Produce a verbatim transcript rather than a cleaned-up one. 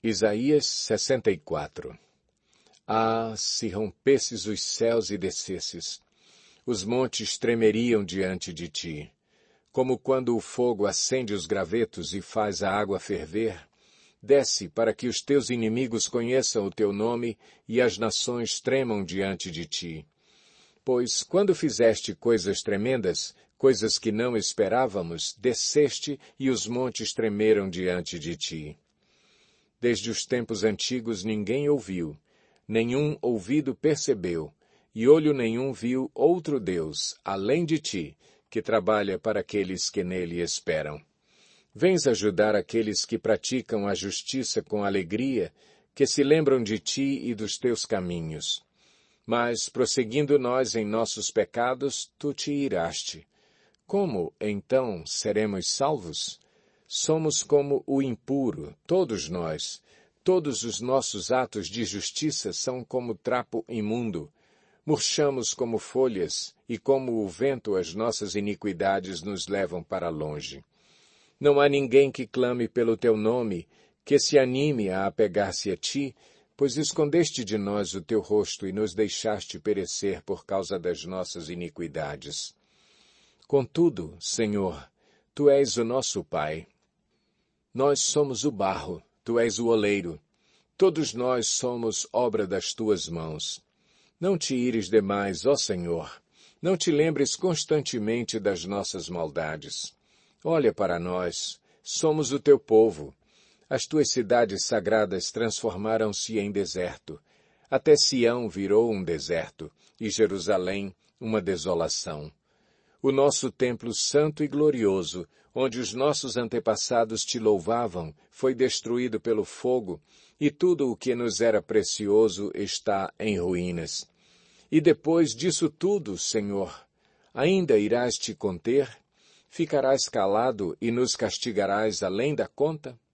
Isaías sessenta e quatro. Ah, se rompesses os céus e descesses, os montes tremeriam diante de ti. Como quando o fogo acende os gravetos e faz a água ferver, desce para que os teus inimigos conheçam o teu nome e as nações tremam diante de ti. Pois quando fizeste coisas tremendas, coisas que não esperávamos, desceste e os montes tremeram diante de ti. Desde os tempos antigos ninguém ouviu, nenhum ouvido percebeu, e olho nenhum viu outro Deus, além de ti, que trabalha para aqueles que nele esperam. Vens ajudar aqueles que praticam a justiça com alegria, que se lembram de ti e dos teus caminhos. Mas, prosseguindo nós em nossos pecados, tu te iraste. Como, então, seremos salvos? Somos como o impuro, todos nós. Todos os nossos atos de justiça são como trapo imundo. Murchamos como folhas, e como o vento as nossas iniquidades nos levam para longe. Não há ninguém que clame pelo teu nome, que se anime a apegar-se a ti, pois escondeste de nós o teu rosto e nos deixaste perecer por causa das nossas iniquidades. Contudo, Senhor, tu és o nosso Pai. Nós somos o barro, tu és o oleiro. Todos nós somos obra das tuas mãos. Não te ires demais, ó Senhor. Não te lembres constantemente das nossas maldades. Olha para nós, somos o teu povo. As tuas cidades sagradas transformaram-se em deserto. Até Sião virou um deserto, e Jerusalém uma desolação. O nosso templo santo e glorioso, onde os nossos antepassados te louvavam, foi destruído pelo fogo, e tudo o que nos era precioso está em ruínas. E depois disso tudo, Senhor, ainda irás te conter? Ficarás calado e nos castigarás além da conta?